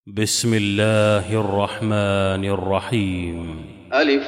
بسم الله الرحمن الرحيم. ألف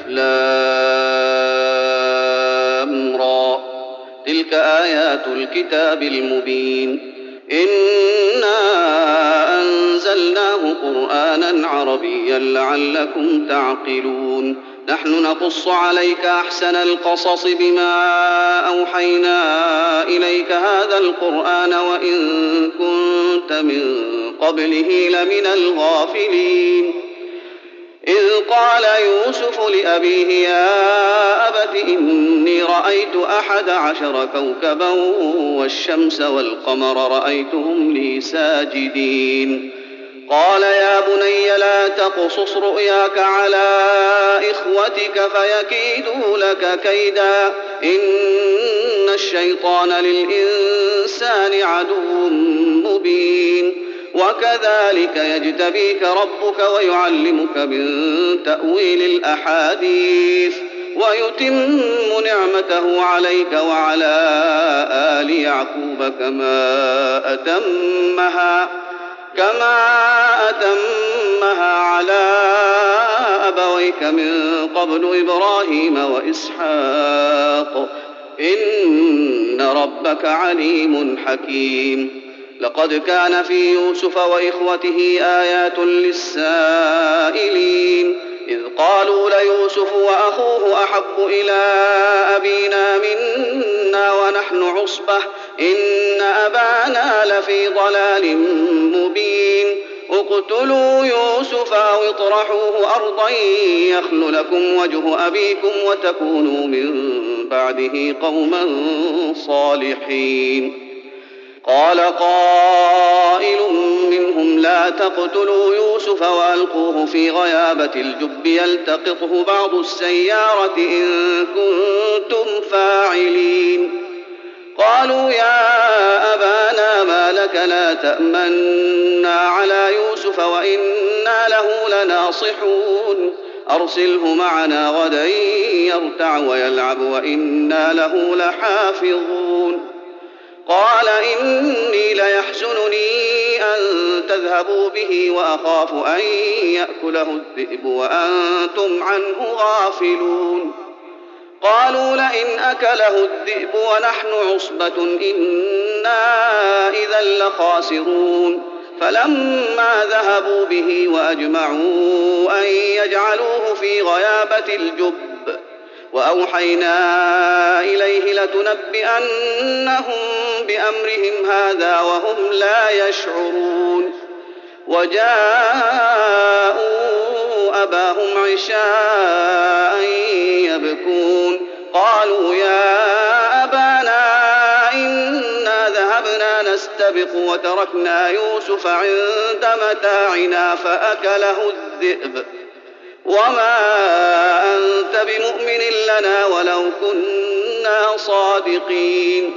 لام را، تلك آيات الكتاب المبين. إنا أنزلناه قرآنا عربيا لعلكم تعقلون. نحن نقص عليك أحسن القصص بما أوحينا إليك هذا القرآن وإن كنت من قبله لمن الغافلين. إذ قال يوسف لأبيه يا أبت إني رأيت 11 كوكبا والشمس والقمر رأيتهم لي ساجدين. قال يا بني لا تقصص رؤياك على إخوتك فيكيدوا لك كيدا إن الشيطان للإنسان عدو مبين. وكذلك يجتبيك ربك ويعلمك من تأويل الأحاديث ويتم نعمته عليك وعلى آل يعقوب كما أتمها على أبويك من قبل إبراهيم وإسحاق إن ربك عليم حكيم. لقد كان في يوسف وإخوته آيات للسائلين إذ قالوا ليوسف وأخوه أحب إلى أبينا منا ونحن عصبة إن أبانا لفي ضلال مبين. اقتلوا يوسف أو اطرحوه أرضا يخل لكم وجه أبيكم وتكونوا من بعده قوما صالحين. قال قائل منهم لا تقتلوا يوسف وألقوه في غيابة الجب يلتقطه بعض السيارة إن كنتم فاعلين. قالوا يا أبانا ما لك لا تأمنا على يوسف وإنا له لناصحون أرسله معنا غدا يرتع ويلعب وإنا له لحافظون. قال إني ليحزنني أن تذهبوا به وأخاف أن يأكله الذئب وأنتم عنه غافلون. قالوا لئن أكله الذئب ونحن عصبة إنا إذا لخاسرون. فلما ذهبوا به وأجمعوا أن يجعلوه في غيابة الجب وأوحينا إليه لتنبئنهم بأمرهم هذا وهم لا يشعرون. وجاءوا أباهم عشاء يبكون. قالوا يا أبانا إنا ذهبنا نستبق وتركنا يوسف عند متاعنا فأكله الذئب وما أنت بمؤمن لنا ولو كنا صادقين.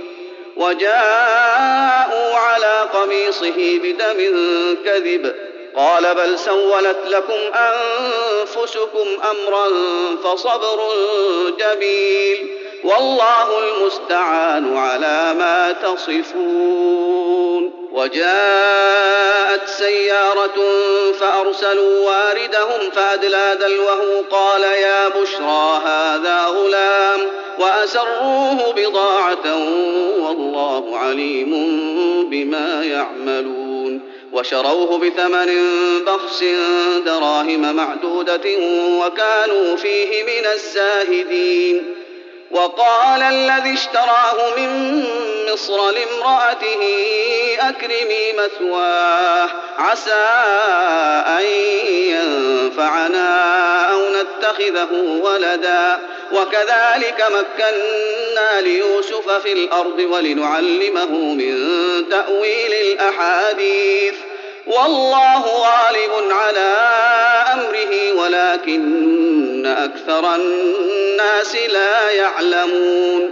وجاءوا على قميصه بدم كذب قال بل سولت لكم أنفسكم أمرا فصبر جميل والله المستعان على ما تصفون. وجاءت سيارة فأرسلوا واردهم فأدلى دلوه قال يا بشرى هذا غلام وأسروه بضاعة والله عليم بما يعملون. وشروه بثمن بخس دراهم معدودة وكانوا فيه من الزاهدين. وقال الذي اشتراه من مصر لامرأته أكرمي مثواه عسى أن ينفعنا أو نتخذه ولدا وكذلك مكنا ليوسف في الأرض ولنعلمه من تأويل الأحاديث والله غالب على أمره ولكن أكثر الناس لا يعلمون.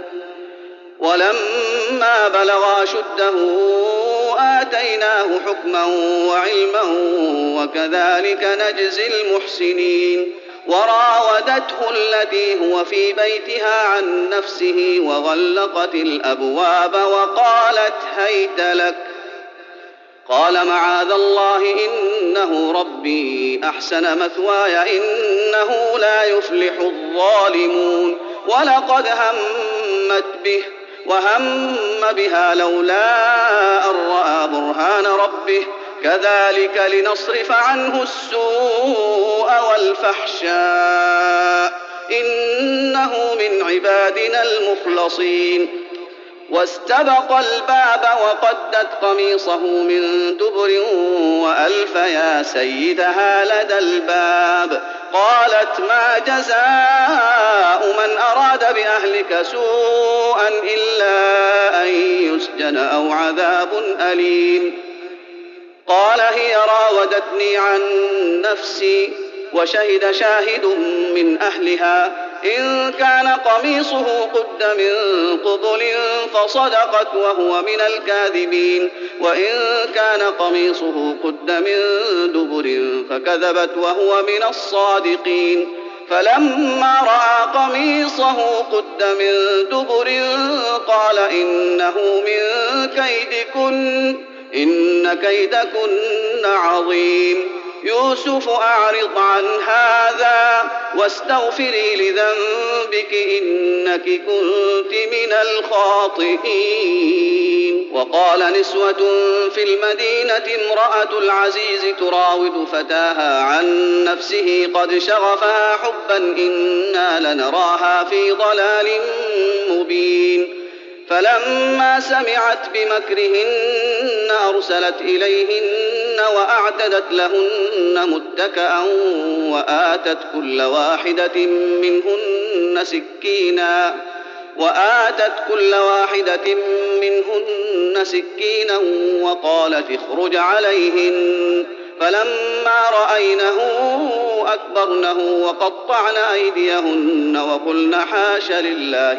ولما بلغ أشده آتيناه حكما وعلما وكذلك نجزي المحسنين. وراودته التي هو في بيتها عن نفسه وغلقت الأبواب وقالت هيت لك قال معاذ الله إنه ربي أحسن مثواي إنه لا يفلح الظالمون ولقد همت به وهم بها لولا أن رأى برهان ربه كذلك لنصرف عنه السوء والفحشاء إنه من عبادنا المخلصين واستبق الباب وقدت قميصه من دبر وألف يا سيدها لدى الباب قالت ما جزاء من أراد بأهلك سوءا إلا أن يسجن أو عذاب أليم قال هي راودتني عن نفسي وشهد شاهد من أهلها إن كان قميصه قد من قبل فصدقت وهو من الكاذبين وإن كان قميصه قد من دبر فكذبت وهو من الصادقين فلما رأى قميصه قد من دبر قال إنه من كيدكن إن كيدكن عظيم يوسف أعرض عن هذا واستغفري لذنبك إنك كنت من الخاطئين وقال نسوة في المدينة امرأة العزيز تراود فتاها عن نفسه قد شغفها حبا إنا لنراها في ضلال مبين فلما سمعت بمكرهن أرسلت إليهن وأعتدت لهن متكئا وآتت كل واحدة منهن سكينا وقالت اخرج عليهن فلما رأينه أكبرنه وقطعن أيديهن وقلن حاش لله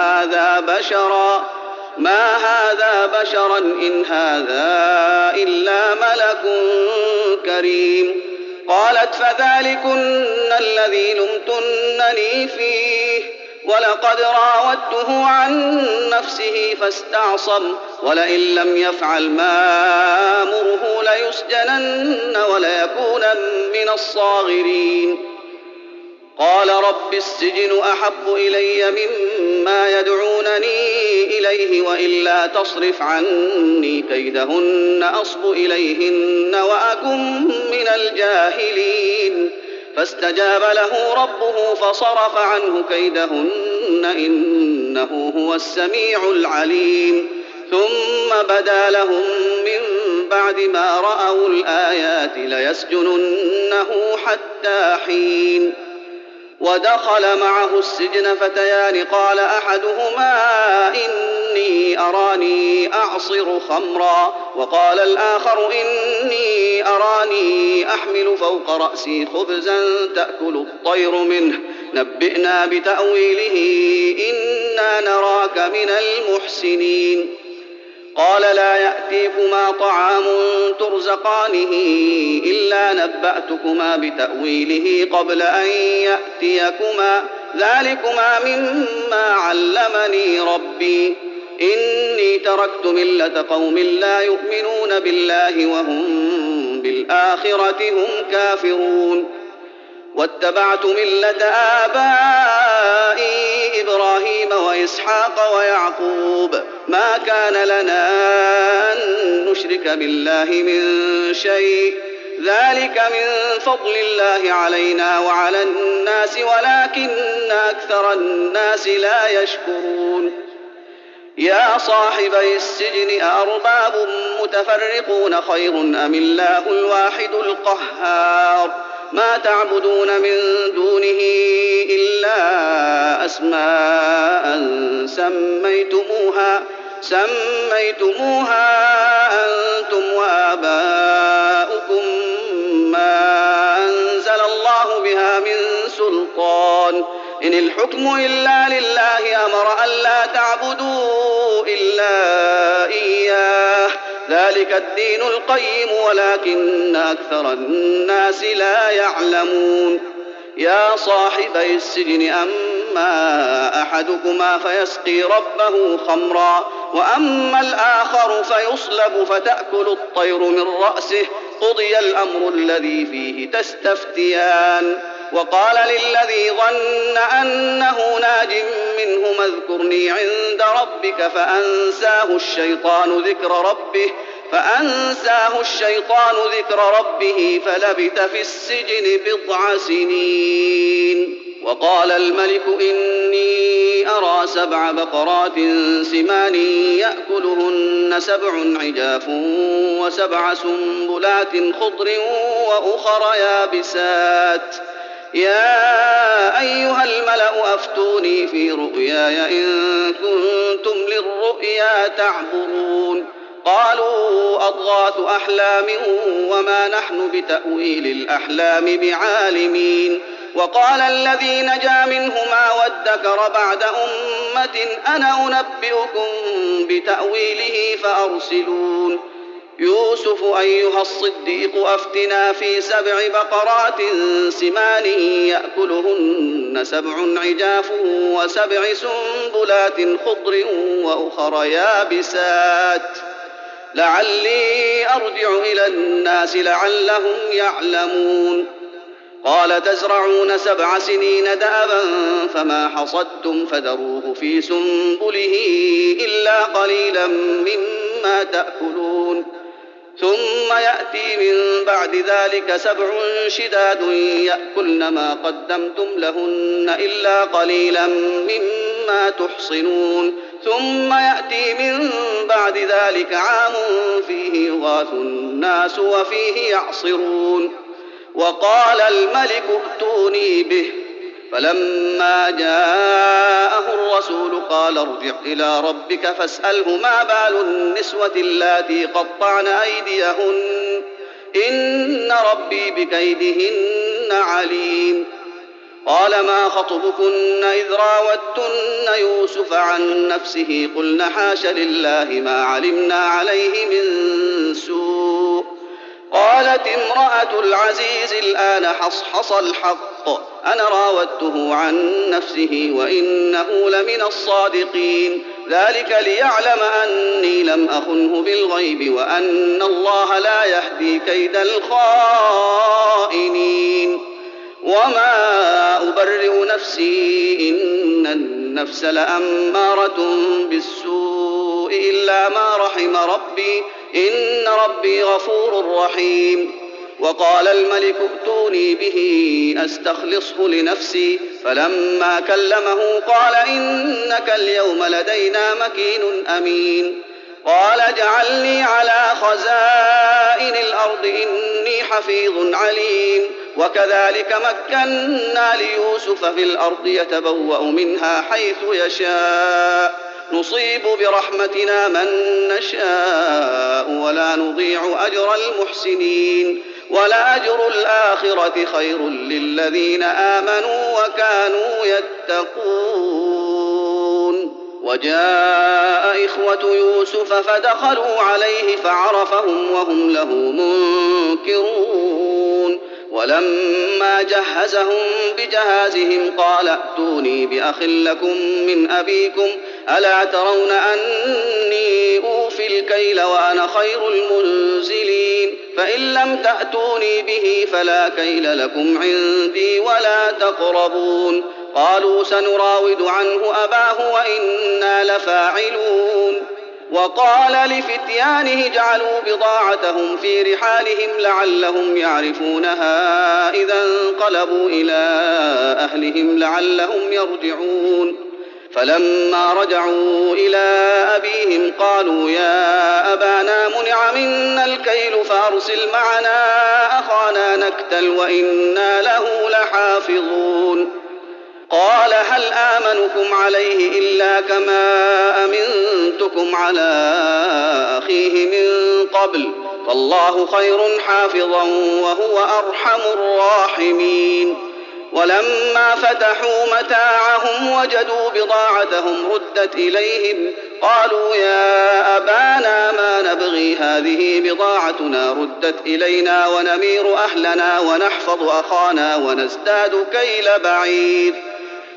ما هذا بشرا إن هذا إلا ملك كريم قالت فذلكن الذي لمتنني فيه ولقد راودته عن نفسه فاستعصم ولئن لم يفعل ما آمره ليسجنن وليكونا من الصاغرين قال رب السجن أحب إلي مما يدعونني إليه وإلا تصرف عني كيدهن أصب إليهن وأكن من الجاهلين فاستجاب له ربه فصرف عنه كيدهن إنه هو السميع العليم ثم بدا لهم من بعد ما رأوا الآيات ليسجننه حتى حين ودخل معه السجن فتيان قال أحدهما إني أراني أعصر خمرا وقال الآخر إني أراني أحمل فوق رأسي خبزا تأكل الطير منه نبئنا بتأويله إنا نراك من المحسنين قال لا يأتيكما طعام ترزقانه إلا نبأتكما بتأويله قبل أن يأتيكما ذلكما مما علمني ربي إني تركت ملة قوم لا يؤمنون بالله وهم بالآخرة هم كافرون واتبعت ملة آبائي إبراهيم وإسحاق ويعقوب ما كان لنا أن نشرك بالله من شيء ذلك من فضل الله علينا وعلى الناس ولكن أكثر الناس لا يشكرون يا صاحبي السجن أأرباب متفرقون خير أم الله الواحد القهار ما تعبدون من دونه إلا أسماء سميتموها أنتم وآباؤكم ما أنزل الله بها من سلطان إن الحكم إلا لله أمر ألا تعبدوا إلا إياه ذلك الدين القيم ولكن أكثر الناس لا يعلمون يا صاحبي السجن أما أما أحدكما فيسقي ربه خمرا وأما الآخر فيصلب فتأكل الطير من رأسه قضي الأمر الذي فيه تستفتيان وقال للذي ظن أنه ناج منهما اذكرني عند ربك فأنساه الشيطان ذكر ربه فلبث في السجن 9 سنين. وقال الملك إني أرى 7 بقرات سمان يأكلهن 7 عجاف و7 سنبلات خضر وأخر يابسات يا أيها الملأ أفتوني في رؤياي إن كنتم للرؤيا تعبرون قالوا أضغاث أحلام وما نحن بتأويل الأحلام بعالمين. وقال الذي نجا منهما وادكر بعد أمة أنا أنبئكم بتأويله فأرسلون يوسف أيها الصديق أفتنا في 7 بقرات سمان يأكلهن 7 عجاف و7 سنبلات خضر وأخر يابسات لعلي أرجع إلى الناس لعلهم يعلمون. قال تزرعون 7 سنين دأبا فما حصدتم فذروه في سنبله إلا قليلا مما تأكلون ثم يأتي من بعد ذلك 7 شداد يأكلن ما قدمتم لهن إلا قليلا مما تحصنون ثم يأتي من بعد ذلك عام فيه يغاث الناس وفيه يعصرون. وقال الملك ائتوني به فلما جاءه الرسول قال ارجع إلى ربك فاسأله ما بال النسوة اللاتي قطعن أيديهن إن ربي بكيدهن عليم. قال ما خطبكن إذ راوتن يوسف عن نفسه قلن حاش لله ما علمنا عليه من سوء. قالت امرأة العزيز الآن حصحص الحق أنا راودته عن نفسه وإنه لمن الصادقين ذلك ليعلم أني لم أخنه بالغيب وأن الله لا يهدي كيد الخائنين. وما أبرئ نفسي إن النفس لأمارة بالسوء إلا ما رحم ربي إن ربي غفور رحيم. وقال الملك ائتوني به أستخلصه لنفسي فلما كلمه قال إنك اليوم لدينا مكين أمين. قال اجعلني على خزائن الأرض إني حفيظ عليم. وكذلك مكنا ليوسف في الأرض يتبوأ منها حيث يشاء نصيب برحمتنا من نشاء ولا نضيع أجر المحسنين ولأجر الآخرة خير للذين آمنوا وكانوا يتقون. وجاء إخوة يوسف فدخلوا عليه فعرفهم وهم له منكرون. ولما جهزهم بجهازهم قال ائتوني بأخ لكم من أبيكم ألا ترون أني أوفي الكيل وأنا خير المنزلين فإن لم تأتوني به فلا كيل لكم عندي ولا تقربون. قالوا سنراود عنه أباه وإنا لفاعلون. وقال لفتيانه اجعلوا بضاعتهم في رحالهم لعلهم يعرفونها إذا انقلبوا إلى أهلهم لعلهم يرجعون. فلما رجعوا إلى أبيهم قالوا يا أبانا منع منا الكيل فأرسل معنا أخانا نكتل وإنا له لحافظون. قال هل آمنكم عليه إلا كما أمنتكم على أخيه من قبل فالله خير حافظا وهو أرحم الراحمين. ولما فتحوا متاعهم وجدوا بضاعتهم ردت إليهم قالوا يا أبانا ما نبغي هذه بضاعتنا ردت إلينا ونمير أهلنا ونحفظ أخانا ونزداد كيل بعير.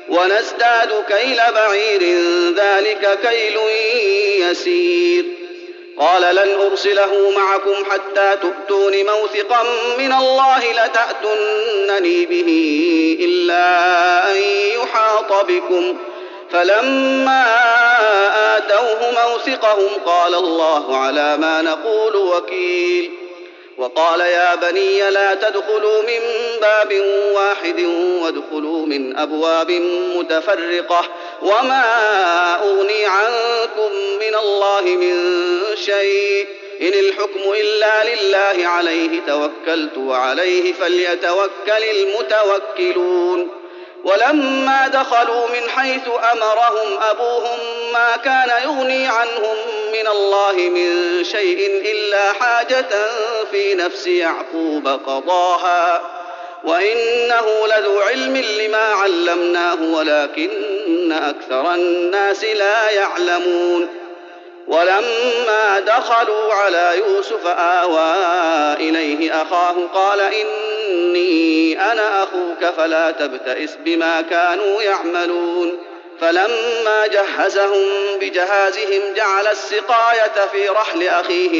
ونزداد كيل بعير ذلك كيل يسير. قال لن أرسله معكم حتى تؤتون موثقا من الله لتأتونني به إلا أن يحاط بكم. فلما آتوه موثقهم قال الله على ما نقول وكيل. وقال يا بني لا تدخلوا من باب واحد وادخلوا من أبواب متفرقة وما أغني عنكم من الله من شيء إن الحكم إلا لله عليه توكلت وعليه فليتوكل المتوكلون. ولما دخلوا من حيث أمرهم أبوهم ما كان يغني عنهم من الله من شيء إلا حاجة في نفس يعقوب قضاها وإنه لذو علم لما علمناه ولكن أكثر الناس لا يعلمون. ولما دخلوا على يوسف آوى إليه أخاه قال إني أنا أخوك فلا تبتئس بما كانوا يعملون. فلما جهزهم بجهازهم جعل السقاية في رحل أخيه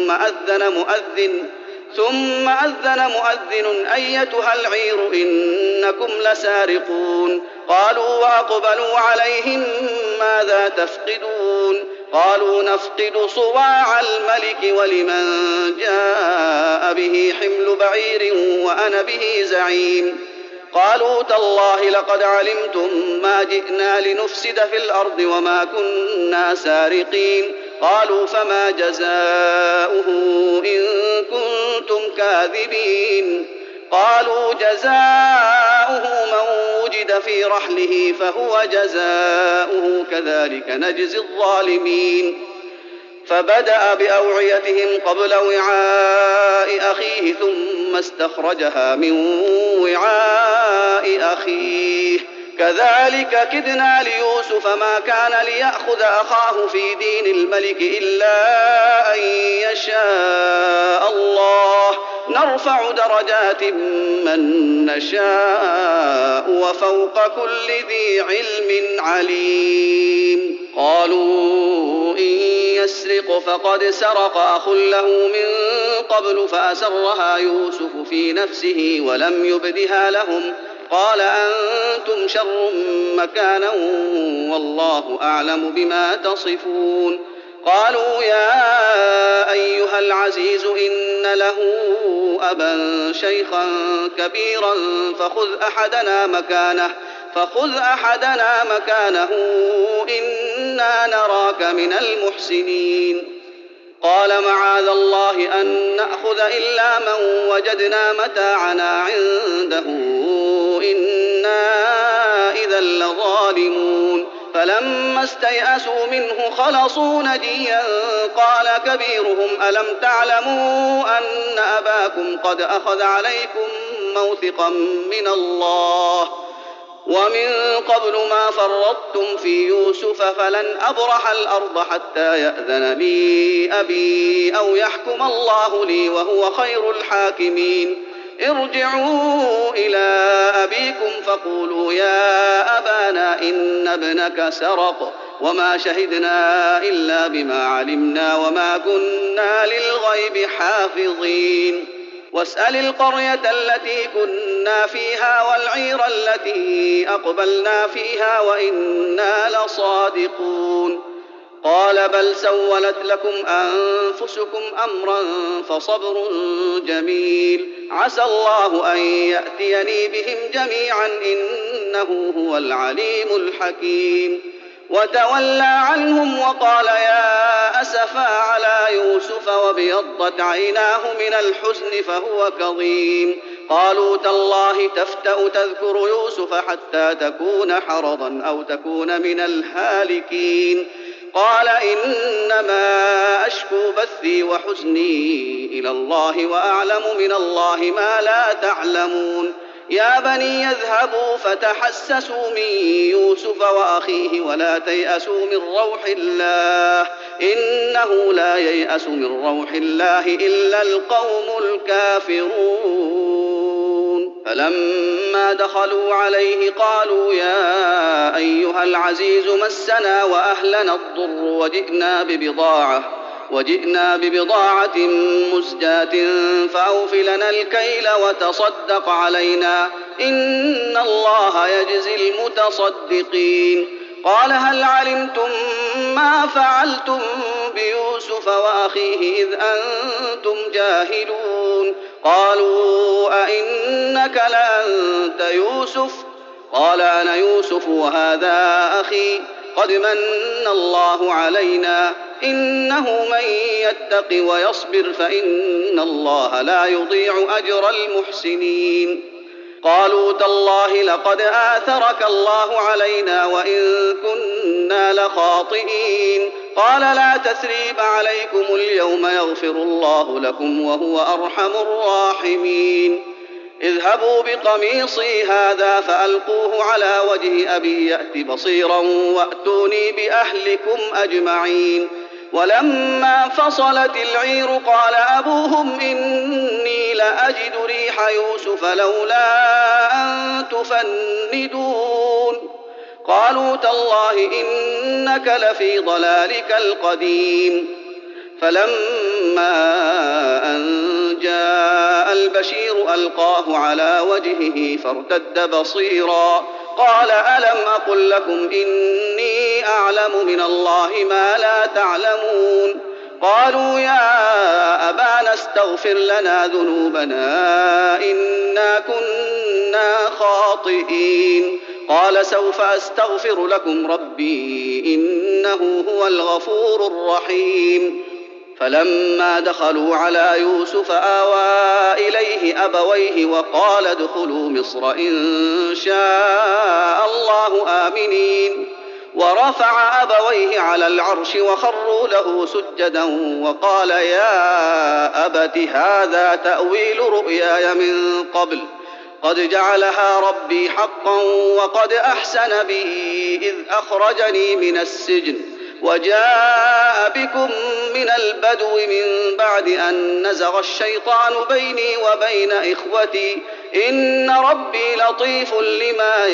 ثم أذن مؤذن أيتها العير إنكم لسارقون. قالوا وأقبلوا عليهم ماذا تفقدون؟ قالوا نفقد صواع الملك ولمن جاء به حمل بعير وأنا به زعيم. قالوا تالله لقد علمتم ما جئنا لنفسد في الأرض وما كنا سارقين. قالوا فما جزاؤه إن كنتم كاذبين؟ قالوا جزاؤه من وجد في رحله فهو جزاؤه كذلك نجزي الظالمين. فبدأ بأوعيتهم قبل وعاء أخيه ثم استخرجها من وعاء أخيه كذلك كدنا ليوسف ما كان ليأخذ أخاه في دين الملك إلا أن يشاء الله نرفع درجات من نشاء وفوق كل ذي علم عليم. قالوا إن يسرق فقد سرق أخ له من قبل فأسرها يوسف في نفسه ولم يبدها لهم قال أنتم شر مكانا والله أعلم بما تصفون. قالوا يا أيها العزيز إن له أبا شيخا كبيرا فخذ أحدنا مكانه إنا نراك من المحسنين. قال معاذ الله أن نأخذ إلا من وجدنا متاعنا عنده إنا إذا لظالمون. فلما استيئسوا منه خلصوا نجيا قال كبيرهم ألم تعلموا أن أباكم قد أخذ عليكم موثقا من الله ومن قبل ما فرطتم في يوسف فلن أبرح الأرض حتى يأذن لي أبي أو يحكم الله لي وهو خير الحاكمين. ارجعوا إلى أبيكم فقولوا يا أبانا إن ابنك سرق وما شهدنا إلا بما علمنا وما كنا للغيب حافظين. واسأل القرية التي كنا فيها والعير التي أقبلنا فيها وإنا لصادقون. قال بل سولت لكم أنفسكم أمرا فصبر جميل عسى الله أن يأتيني بهم جميعا إنه هو العليم الحكيم. وتولى عنهم وقال يا أسفا على يوسف وابيضت عيناه من الحزن فهو كظيم. قالوا تالله تفتأ تذكر يوسف حتى تكون حرضا أو تكون من الهالكين. قال إنما أشكو بثي وحزني إلى الله وأعلم من الله ما لا تعلمون. يا بني يذهبوا فتحسسوا من يوسف وأخيه ولا تيأسوا من روح الله إنه لا ييأس من روح الله إلا القوم الكافرون. فلما دخلوا عليه قالوا يا أيها العزيز مسنا وأهلنا الضر وجئنا ببضاعة مزجاة فأوف لنا الكيل وتصدق علينا إن الله يجزي المتصدقين. قال هل علمتم ما فعلتم بيوسف وأخيه إذ أنتم جاهلون؟ قالوا أئنك لأنت يوسف؟ قال أنا يوسف وهذا أخي قد من الله علينا إنه من يتق ويصبر فإن الله لا يضيع أجر المحسنين. قالوا تالله لقد آثرك الله علينا وإن كنا لخاطئين. قال لا تثريب عليكم اليوم يغفر الله لكم وهو أرحم الراحمين. اذهبوا بقميصي هذا فألقوه على وجه أبي يأت بصيرا وأتوني بأهلكم أجمعين. ولما فصلت العير قال أبوهم إني لأجد ريح يوسف لولا أن تفندون. قالوا تالله إنك لفي ضلالك القديم. فلما أن جاء البشير ألقاه على وجهه فارتد بصيرا قال ألم أقل لكم إني أعلم من الله ما لا تعلمون؟ قالوا يا أبانا استغفر لنا ذنوبنا إنا كنا خاطئين. قال سوف أستغفر لكم ربي إنه هو الغفور الرحيم. فلما دخلوا على يوسف آوى إليه أبويه وقال ادخلوا مصر إن شاء الله آمنين. ورفع أبويه على العرش وخروا له سجدا وقال يا أبت هذا تأويل رؤياي من قبل قد جعلها ربي حقا وقد أحسن بي إذ أخرجني من السجن وجاء بكم من البدو من بعد أن نزغ الشيطان بيني وبين إخوتي إن ربي لطيف لما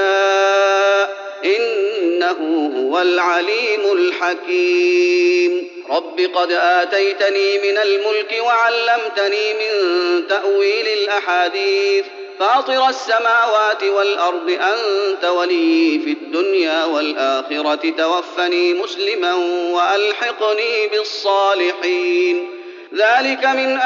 يشاء إنه هو العليم الحكيم. رب قد آتيتني من الملك وعلمتني من تأويل الأحاديث فاطر السماوات والأرض أنت ولي في الدنيا والآخرة توفني مسلما وألحقني بالصالحين. ذلك من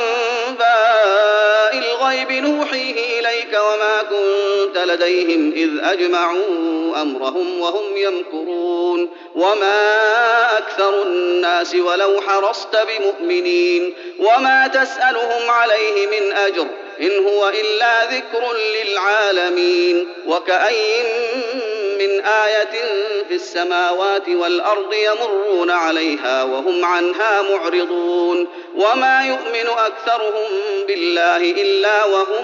أنباء الغيب نوحيه إليك وما كنت لديهم إذ أجمعوا أمرهم وهم يمكرون وما أكثر الناس ولو حرصت بمؤمنين وما تسألهم عليه من أجر إن هو إلا ذكر للعالمين. وكأي من آية في السماوات والأرض يمرون عليها وهم عنها معرضون وما يؤمن أكثرهم بالله إلا وهم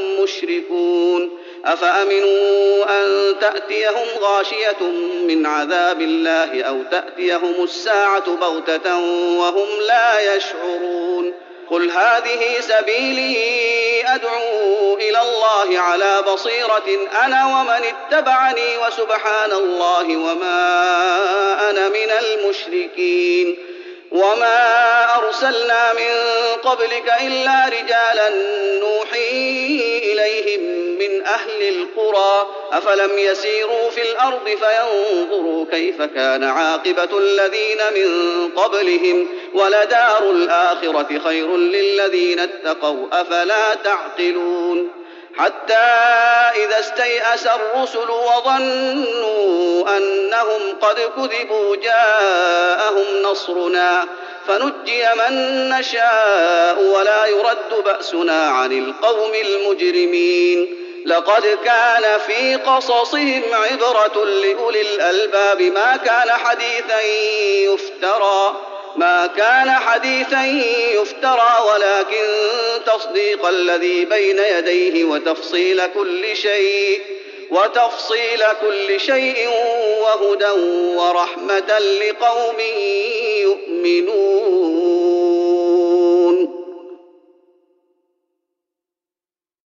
مشركون. أفأمنوا أن تأتيهم غاشية من عذاب الله أو تأتيهم الساعة بغتة وهم لا يشعرون. قل هذه سبيلي أدعو إلى الله على بصيرة أنا ومن اتبعني وسبحان الله وما أنا من المشركين. وما أرسلنا من قبلك إلا رجالا نوحي إليهم من أهل القرى أفلم يسيروا في الأرض فينظروا كيف كان عاقبة الذين من قبلهم ولدار الآخرة خير للذين اتقوا أفلا تعقلون. حتى إذا استيأس الرسل وظنوا أنهم قد كذبوا جاءهم نصرنا فنجي من نشاء ولا يرد بأسنا عن القوم المجرمين. لقد كان في قصصهم عبرة لأولي الألباب ما كان حديثا يفترى ولكن تصديق الذي بين يديه وتفصيل كل شيء وهدى ورحمة لقوم يؤمنون.